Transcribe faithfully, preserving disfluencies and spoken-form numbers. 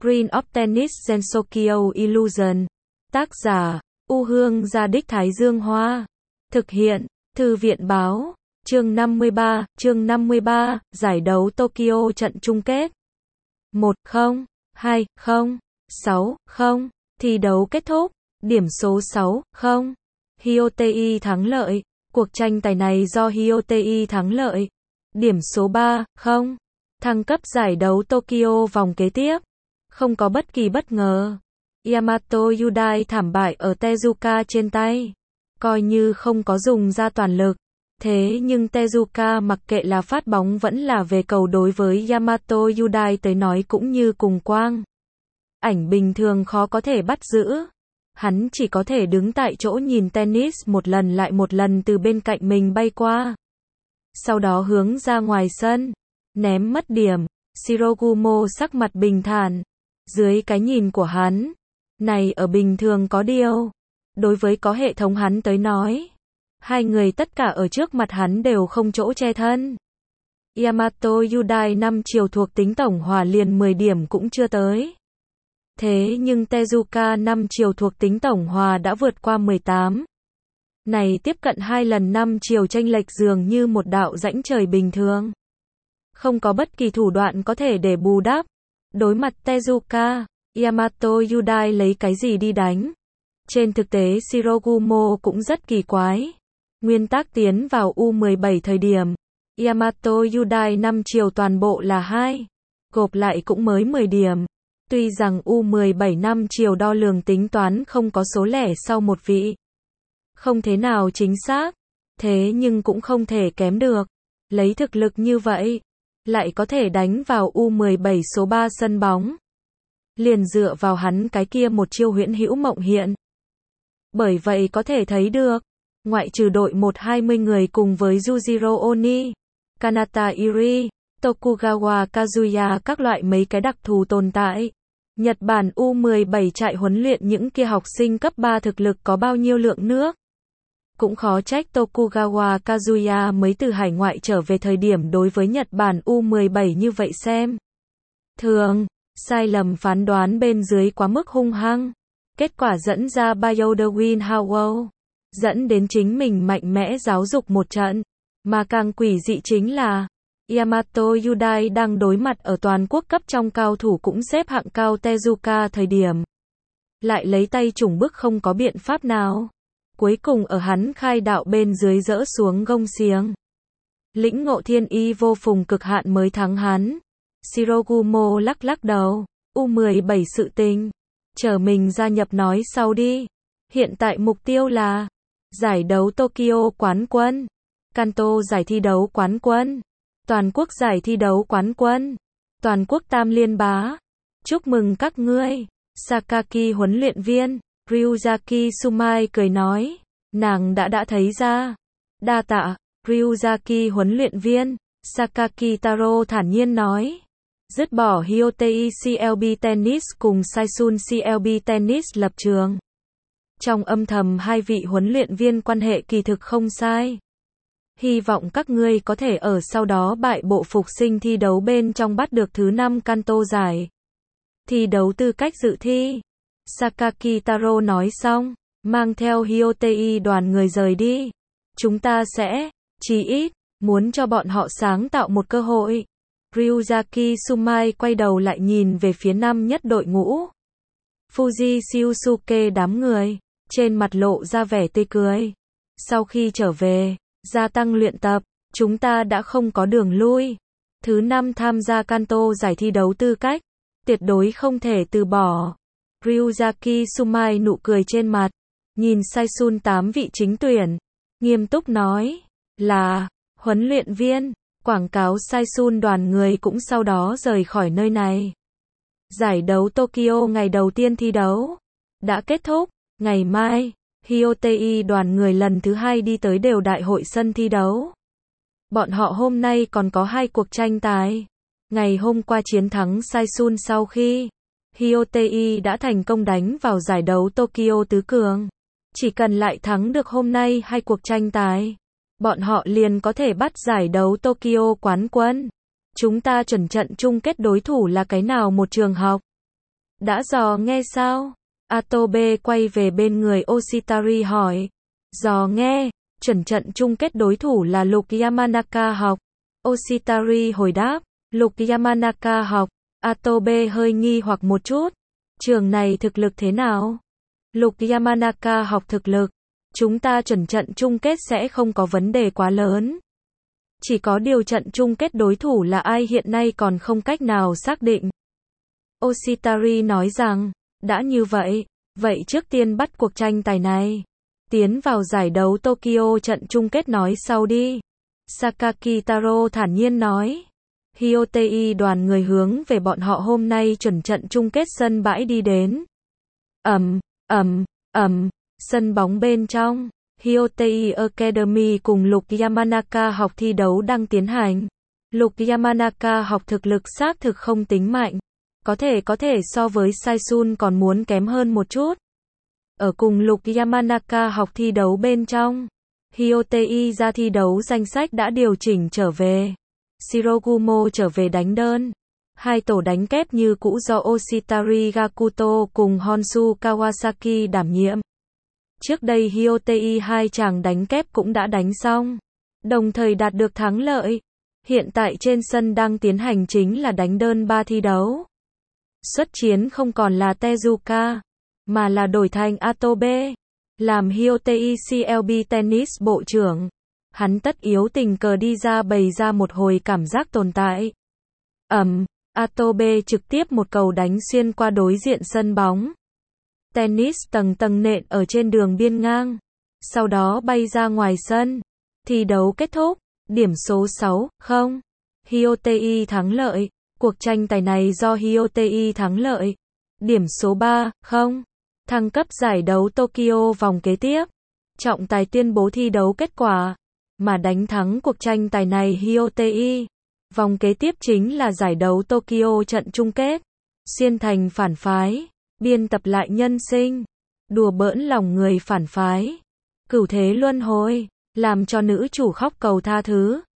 Green of Tennis Sensokyo Illusion. Tác giả, U Hương Gia Đích Thái Dương Hoa. Thực hiện, Thư viện Báo. Chương năm mươi ba, chương năm mươi ba, giải đấu Tokyo trận chung kết. một không, hai không, sáu không, thi đấu kết thúc, điểm số sáu không. Hyotei thắng lợi, cuộc tranh tài này do Hyotei thắng lợi. Điểm số ba không. Thăng cấp giải đấu Tokyo vòng kế tiếp. Không có bất kỳ bất ngờ. Yamato Yudai thảm bại ở Tezuka trên tay. Coi như không có dùng ra toàn lực. Thế nhưng Tezuka mặc kệ là phát bóng vẫn là về cầu đối với Yamato Yudai tới nói cũng như cùng quang. Ảnh bình thường khó có thể bắt giữ. Hắn chỉ có thể đứng tại chỗ nhìn tennis một lần lại một lần từ bên cạnh mình bay qua. Sau đó hướng ra ngoài sân. Ném mất điểm. Shirogumo sắc mặt bình thản. Dưới cái nhìn của hắn. Này ở bình thường có điều. Đối với có hệ thống hắn tới nói. Hai người tất cả ở trước mặt hắn đều không chỗ che thân. Yamato Yudai năm chiều thuộc tính tổng hòa liền mười điểm cũng chưa tới. Thế nhưng Tezuka năm chiều thuộc tính tổng hòa đã vượt qua mười tám. Này tiếp cận hai lần năm chiều chênh lệch dường như một đạo rãnh trời bình thường. Không có bất kỳ thủ đoạn có thể để bù đắp. Đối mặt Tezuka, Yamato Yudai lấy cái gì đi đánh? Trên thực tế Shirogumo cũng rất kỳ quái. Nguyên tắc tiến vào U mười bảy thời điểm, Yamato Yudai năm chiều toàn bộ là hai, gộp lại cũng mới mười điểm. Tuy rằng U mười bảy năm chiều đo lường tính toán không có số lẻ sau một vị. Không thế nào chính xác, thế nhưng cũng không thể kém được. Lấy thực lực như vậy, lại có thể đánh vào U mười bảy số ba sân bóng. Liền dựa vào hắn cái kia một chiêu huyễn hữu mộng hiện. Bởi vậy có thể thấy được, ngoại trừ đội một hai mươi người cùng với Yujiro Oni, Kanata Iri, Tokugawa Kazuya các loại mấy cái đặc thù tồn tại. Nhật Bản U mười bảy trại huấn luyện những kia học sinh cấp ba thực lực có bao nhiêu lượng nước. Cũng khó trách Tokugawa Kazuya mới từ hải ngoại trở về thời điểm đối với Nhật Bản U mười bảy như vậy xem. Thường, sai lầm phán đoán bên dưới quá mức hung hăng. Kết quả dẫn ra Bayodewin Howell. Dẫn đến chính mình mạnh mẽ giáo dục một trận. Mà càng quỷ dị chính là Yamato Yudai đang đối mặt ở toàn quốc cấp trong cao thủ cũng xếp hạng cao Tezuka thời điểm. Lại lấy tay trùng bức không có biện pháp nào. Cuối cùng ở hắn khai đạo bên dưới dỡ xuống gông xiềng. Lĩnh ngộ thiên y vô phùng cực hạn mới thắng hắn. Shirogumo lắc lắc đầu. U mười bảy sự tình. Chờ mình gia nhập nói sau đi. Hiện tại mục tiêu là giải đấu Tokyo quán quân, Kanto giải thi đấu quán quân, toàn quốc giải thi đấu quán quân, toàn quốc tam liên bá. Chúc mừng các ngươi. Sakaki huấn luyện viên, Ryuzaki Sumai cười nói. Nàng đã đã thấy ra. Đa tạ, Ryuzaki huấn luyện viên, Sakaki Taro thản nhiên nói. Dứt bỏ Hyotei xê lờ bê Tennis cùng Saisun xê lờ bê Tennis lập trường. Trong âm thầm hai vị huấn luyện viên quan hệ kỳ thực không sai. Hy vọng các ngươi có thể ở sau đó bại bộ phục sinh thi đấu bên trong bắt được thứ năm Kanto giải. Thi đấu tư cách dự thi. Sakaki Taro nói xong, mang theo Hyotei đoàn người rời đi. Chúng ta sẽ, chí ít, muốn cho bọn họ sáng tạo một cơ hội. Ryuzaki Sumai quay đầu lại nhìn về phía năm nhất đội ngũ. Fuji Shiosuke đám người, trên mặt lộ ra vẻ tươi cười. Sau khi trở về, gia tăng luyện tập, chúng ta đã không có đường lui. Thứ năm tham gia Kanto giải thi đấu tư cách, tuyệt đối không thể từ bỏ. Ryuzaki Sumai nụ cười trên mặt, nhìn Saisun tám vị chính tuyển, nghiêm túc nói, là, huấn luyện viên, quảng cáo Saisun đoàn người cũng sau đó rời khỏi nơi này. Giải đấu Tokyo ngày đầu tiên thi đấu đã kết thúc, ngày mai, Hyotei đoàn người lần thứ hai đi tới đều đại hội sân thi đấu. Bọn họ hôm nay còn có hai cuộc tranh tài. Ngày hôm qua chiến thắng Saisun sau khi Hyotei đã thành công đánh vào giải đấu Tokyo tứ cường. Chỉ cần lại thắng được hôm nay hai cuộc tranh tài, bọn họ liền có thể bắt giải đấu Tokyo quán quân. Chúng ta chuẩn trận chung kết đối thủ là cái nào một trường học? Đã dò nghe sao? Atobe quay về bên người Oshitari hỏi. Dò nghe, chuẩn trận chung kết đối thủ là Lục Yamanaka học. Oshitari hồi đáp, Lục Yamanaka học. Atobe hơi nghi hoặc một chút. Trường này thực lực thế nào? Lục Yamanaka học thực lực. Chúng ta chuẩn trận chung kết sẽ không có vấn đề quá lớn. Chỉ có điều trận chung kết đối thủ là ai hiện nay còn không cách nào xác định. Oshitari nói rằng, đã như vậy, vậy trước tiên bắt cuộc tranh tài này. Tiến vào giải đấu Tokyo trận chung kết nói sau đi. Sakaki Taro thản nhiên nói. Hyotei đoàn người hướng về bọn họ hôm nay chuẩn trận chung kết sân bãi đi đến. Ầm, ầm, ầm, sân bóng bên trong. Hyotei Academy cùng Lục Yamanaka học thi đấu đang tiến hành. Lục Yamanaka học thực lực xác thực không tính mạnh. Có thể có thể so với Saisun còn muốn kém hơn một chút. Ở cùng Lục Yamanaka học thi đấu bên trong. Hyotei ra thi đấu danh sách đã điều chỉnh trở về. Shirogumo trở về đánh đơn. Hai tổ đánh kép như cũ do Oshitari Gakuto cùng Honshu Kawasaki đảm nhiệm. Trước đây Hyotei hai chàng đánh kép cũng đã đánh xong, đồng thời đạt được thắng lợi. Hiện tại trên sân đang tiến hành chính là đánh đơn ba thi đấu. Xuất chiến không còn là Tezuka, mà là đổi thành Atobe. Làm Hyotei xê lờ bê Tennis bộ trưởng, hắn tất yếu tình cờ đi ra bày ra một hồi cảm giác tồn tại. Ầm, um, Atobe trực tiếp một cầu đánh xuyên qua đối diện sân bóng. Tennis tầng tầng nện ở trên đường biên ngang. Sau đó bay ra ngoài sân. Thi đấu kết thúc. Điểm số sáu không. Hyotei thắng lợi. Cuộc tranh tài này do Hyotei thắng lợi. Điểm số ba không. Thăng cấp giải đấu Tokyo vòng kế tiếp. Trọng tài tuyên bố thi đấu kết quả. Mà đánh thắng cuộc tranh tài này Hyotei. Vòng kế tiếp chính là giải đấu Tokyo trận chung kết. Xuyên thành phản phái. Biên tập lại nhân sinh. Đùa bỡn lòng người phản phái. Cửu thế luân hồi. Làm cho nữ chủ khóc cầu tha thứ.